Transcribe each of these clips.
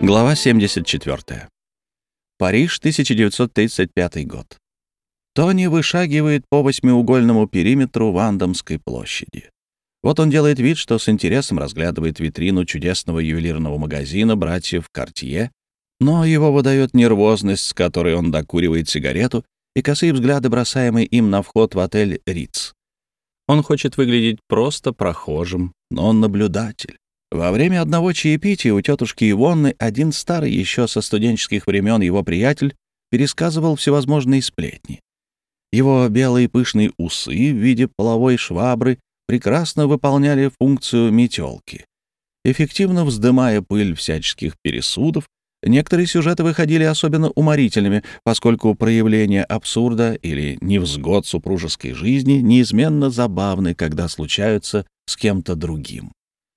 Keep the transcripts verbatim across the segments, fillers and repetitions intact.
Глава семьдесят четвёртая. Париж, тысяча девятьсот тридцать пятый год. Тони вышагивает по восьмиугольному периметру Вандомской площади. Вот он делает вид, что с интересом разглядывает витрину чудесного ювелирного магазина братьев Картье, но его выдает нервозность, с которой он докуривает сигарету, и косые взгляды, бросаемые им на вход в отель «Риц». Он хочет выглядеть просто прохожим, но он наблюдатель. Во время одного чаепития у тетушки Ивонны один старый еще со студенческих времен его приятель пересказывал всевозможные сплетни. Его белые пышные усы в виде половой швабры прекрасно выполняли функцию метелки. Эффективно вздымая пыль всяческих пересудов, некоторые сюжеты выходили особенно уморительными, поскольку проявления абсурда или невзгод супружеской жизни неизменно забавны, когда случаются с кем-то другим.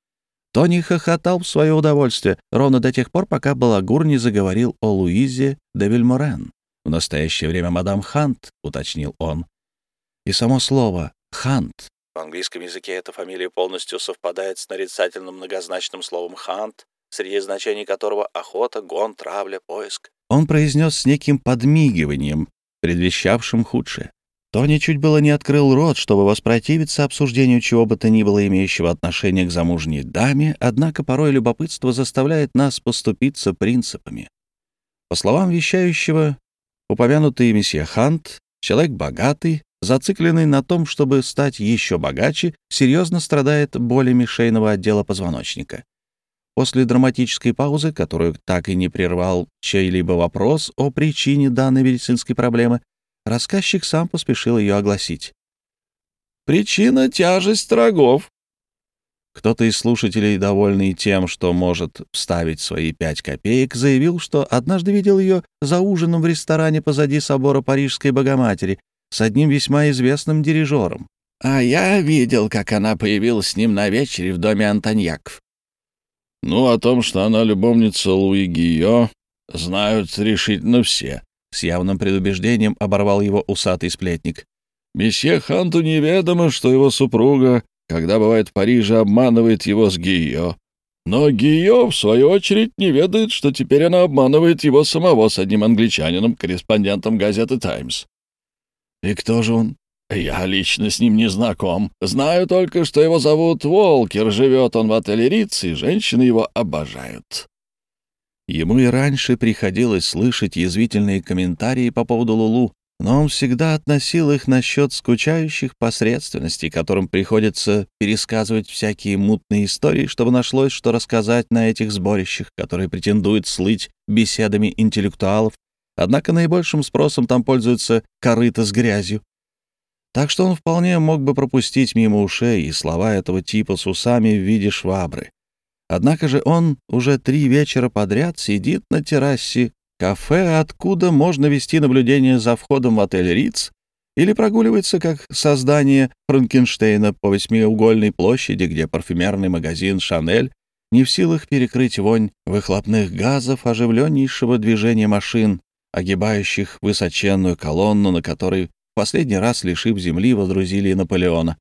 Тони хохотал в свое удовольствие ровно до тех пор, пока балагур не заговорил о Луизе де Вильморен. «В настоящее время мадам Хант», — уточнил он. И само слово «Хант» в английском языке эта фамилия полностью совпадает с нарицательным многозначным словом «хант», среди значений которого охота, гон, травля, поиск. Он произнес с неким подмигиванием, предвещавшим худшее. Тони чуть было не открыл рот, чтобы воспротивиться обсуждению чего бы то ни было имеющего отношение к замужней даме, однако порой любопытство заставляет нас поступиться принципами. По словам вещающего, упомянутый месье Хант, человек богатый, зацикленный на том, чтобы стать еще богаче, серьезно страдает болями шейного отдела позвоночника. После драматической паузы, которую так и не прервал чей-либо вопрос о причине данной медицинской проблемы, рассказчик сам поспешил ее огласить. «Причина — тяжесть рогов». Кто-то из слушателей, довольный тем, что может вставить свои пять копеек, заявил, что однажды видел ее за ужином в ресторане позади собора Парижской Богоматери с одним весьма известным дирижером. «А я видел, как она появилась с ним на вечере в доме Антоньяков». «Ну, о том, что она любовница Луи Гийо, знают решительно все», — с явным предубеждением оборвал его усатый сплетник. «Месье Ханту неведомо, что его супруга, когда бывает в Париже, обманывает его с Гийо. Но Гийо, в свою очередь, не ведает, что теперь она обманывает его самого с одним англичанином, корреспондентом газеты «Таймс». И кто же он? Я лично с ним не знаком. Знаю только, что его зовут Волкер, живет он в отеле «Риц», и женщины его обожают». Ему и раньше приходилось слышать язвительные комментарии по поводу Лулу, но он всегда относил их насчет скучающих посредственностей, которым приходится пересказывать всякие мутные истории, чтобы нашлось, что рассказать на этих сборищах, которые претендуют слыть беседами интеллектуалов, однако наибольшим спросом там пользуются корыто с грязью. Так что он вполне мог бы пропустить мимо ушей и слова этого типа с усами в виде швабры. Однако же он уже три вечера подряд сидит на террасе кафе, откуда можно вести наблюдение за входом в отель «Риц», или прогуливается как создание Франкенштейна по восьмиугольной площади, где парфюмерный магазин «Шанель» не в силах перекрыть вонь выхлопных газов оживленнейшего движения машин, огибающих высоченную колонну, на которой в последний раз, лишив земли, водрузили Наполеона.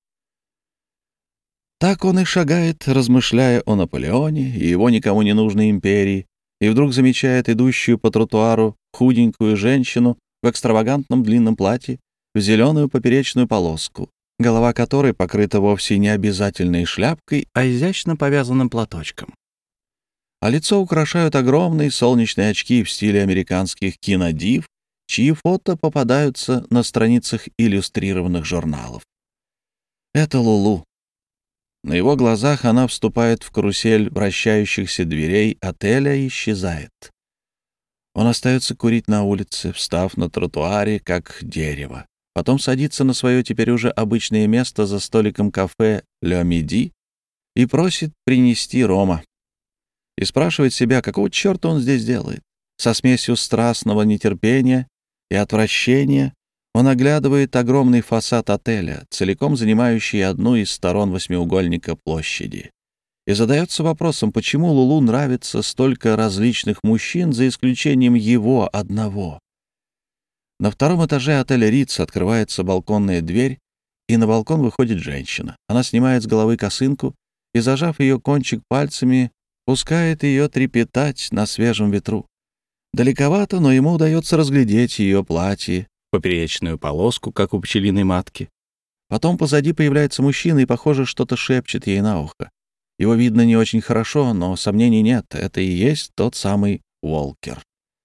Так он и шагает, размышляя о Наполеоне и его никому не нужной империи, и вдруг замечает идущую по тротуару худенькую женщину в экстравагантном длинном платье, в зеленую поперечную полоску, голова которой покрыта вовсе не обязательной шляпкой, а изящно повязанным платочком. А лицо украшают огромные солнечные очки в стиле американских кинодив, чьи фото попадаются на страницах иллюстрированных журналов. Это Лулу. На его глазах она вступает в карусель вращающихся дверей отеля и исчезает. Он остается курить на улице, встав на тротуаре, как дерево. Потом садится на свое теперь уже обычное место за столиком кафе «Ле Миди» и просит принести рома. И спрашивает себя, какого черта он здесь делает. Со смесью страстного нетерпения и отвращения он оглядывает огромный фасад отеля, целиком занимающий одну из сторон восьмиугольника площади, и задается вопросом, почему Лулу нравится столько различных мужчин, за исключением его одного. На втором этаже отеля «Риц» открывается балконная дверь, и на балкон выходит женщина. Она снимает с головы косынку и, зажав ее кончик пальцами, пускает ее трепетать на свежем ветру. Далековато, но ему удается разглядеть ее платье, поперечную полоску, как у пчелиной матки. Потом позади появляется мужчина и, похоже, что-то шепчет ей на ухо. Его видно не очень хорошо, но сомнений нет, это и есть тот самый Уолкер.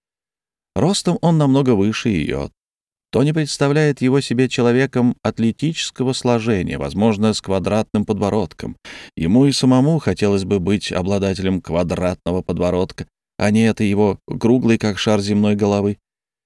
Ростом он намного выше ее. Тони представляет его себе человеком атлетического сложения, возможно, с квадратным подбородком. Ему и самому хотелось бы быть обладателем квадратного подбородка, а не этой его круглой, как шар земной головы.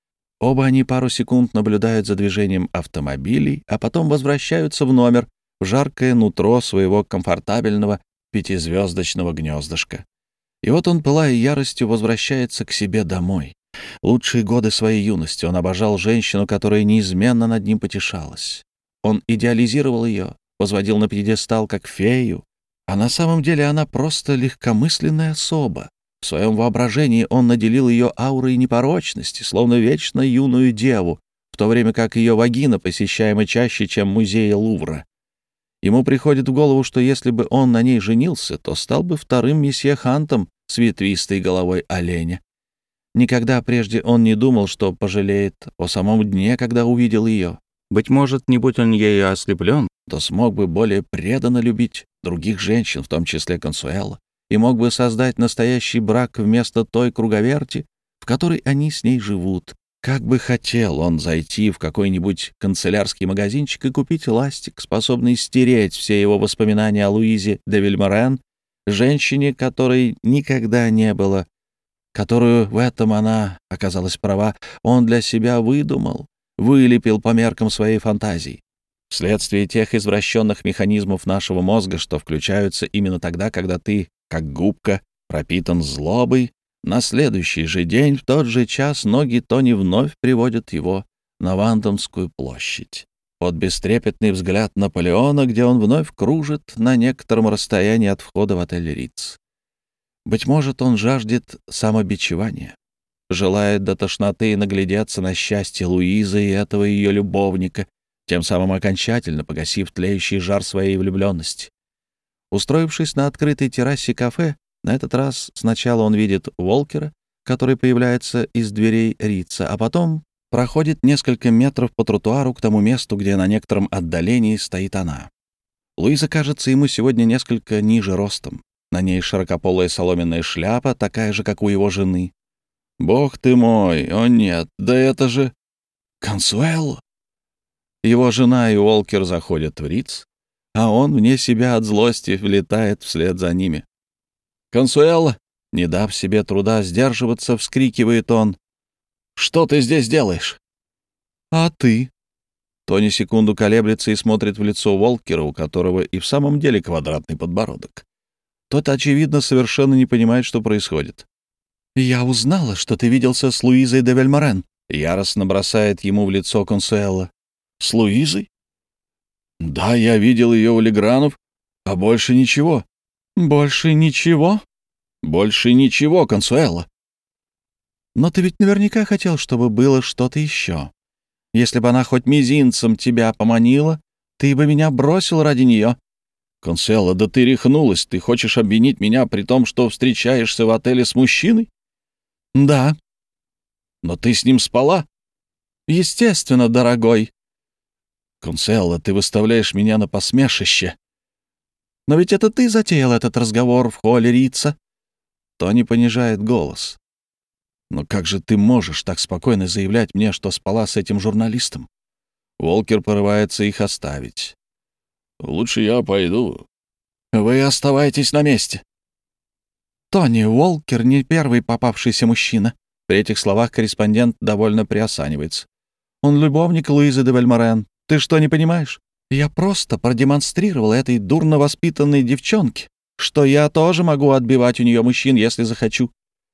Оба они пару секунд наблюдают за движением автомобилей, а потом возвращаются в номер, в жаркое нутро своего комфортабельного пятизвездочного гнездышка. И вот он, пылая яростью, возвращается к себе домой. Лучшие годы своей юности он обожал женщину, которая неизменно над ним потешалась. Он идеализировал ее, возводил на пьедестал как фею, а на самом деле она просто легкомысленная особа. В своем воображении он наделил ее аурой непорочности, словно вечно юную деву, в то время как ее вагина посещаема чаще, чем музеи Лувра. Ему приходит в голову, что если бы он на ней женился, то стал бы вторым месье Хантом с ветвистой головой оленя. Никогда прежде он не думал, что пожалеет о самом дне, когда увидел ее. Быть может, не будь он ею ослеплен, то смог бы более преданно любить других женщин, в том числе Консуэло, и мог бы создать настоящий брак вместо той круговерти, в которой они с ней живут. Как бы хотел он зайти в какой-нибудь канцелярский магазинчик и купить ластик, способный стереть все его воспоминания о Луизе де Вильморен, женщине, которой никогда не было, которую в этом она оказалась права, он для себя выдумал, вылепил по меркам своей фантазии. Вследствие тех извращенных механизмов нашего мозга, что включаются именно тогда, когда ты, как губка, пропитан злобой, на следующий же день, в тот же час, ноги Тони вновь приводят его на Вандомскую площадь, под бестрепетный взгляд Наполеона, где он вновь кружит на некотором расстоянии от входа в отель «Риц». Быть может, он жаждет самобичевания, желает до тошноты наглядеться на счастье Луизы и этого ее любовника, тем самым окончательно погасив тлеющий жар своей влюбленности. Устроившись на открытой террасе кафе, на этот раз сначала он видит Уолкера, который появляется из дверей Рица, а потом проходит несколько метров по тротуару к тому месту, где на некотором отдалении стоит она. Луиза кажется ему сегодня несколько ниже ростом. На ней широкополая соломенная шляпа, такая же, как у его жены. Бог ты мой, о нет, да это же Консуэло! Его жена и Уолкер заходят в Риц, а он вне себя от злости влетает вслед за ними. «Консуэло!» — не дав себе труда сдерживаться, вскрикивает он. «Что ты здесь делаешь?» «А ты?» Тони секунду колеблется и смотрит в лицо Уолкера, у которого и в самом деле квадратный подбородок. Тот, очевидно, совершенно не понимает, что происходит. «Я узнала, что ты виделся с Луизой де Вильморен», — яростно бросает ему в лицо Консуэло. «С Луизой?» «Да, я видел ее у Легранов, а больше ничего». «Больше ничего?» «Больше ничего, Консуэло». «Но ты ведь наверняка хотел, чтобы было что-то еще. Если бы она хоть мизинцем тебя поманила, ты бы меня бросил ради нее». «Консуэло, да ты рехнулась. Ты хочешь обвинить меня при том, что встречаешься в отеле с мужчиной?» «Да». «Но ты с ним спала?» «Естественно, дорогой». «Консуэло, ты выставляешь меня на посмешище». «Но ведь это ты затеял этот разговор в холле Рица». Тони понижает голос. «Но как же ты можешь так спокойно заявлять мне, что спала с этим журналистом?» Уолкер порывается их оставить. «Лучше я пойду». «Вы оставайтесь на месте». «Тони, Уолкер не первый попавшийся мужчина». При этих словах корреспондент довольно приосанивается. «Он любовник Луизы де Вильморен. Ты что, не понимаешь? Я просто продемонстрировал этой дурно воспитанной девчонке, что я тоже могу отбивать у нее мужчин, если захочу».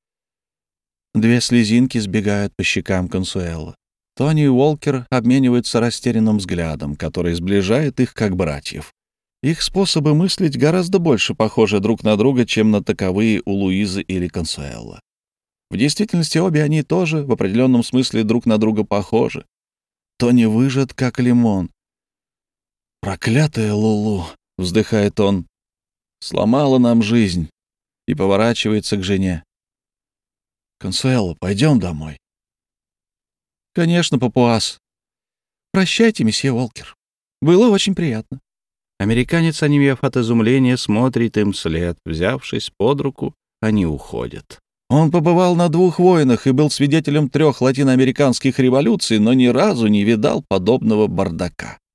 Две слезинки сбегают по щекам Консуэло. Тони и Уолкер обмениваются растерянным взглядом, который сближает их как братьев. Их способы мыслить гораздо больше похожи друг на друга, чем на таковые у Луизы или Консуэло. В действительности обе они тоже в определенном смысле друг на друга похожи. Тони выжат, как лимон. «Проклятая Лулу!» — вздыхает он. «Сломала нам жизнь. и поворачивается к жене. «Консуэло, пойдем домой». «Конечно, папуас. Прощайте, месье Уолкер. Было очень приятно». Американец, онемев от изумления, смотрит им вслед. Взявшись под руку, они уходят. Он побывал на двух войнах и был свидетелем трех латиноамериканских революций, но ни разу не видал подобного бардака.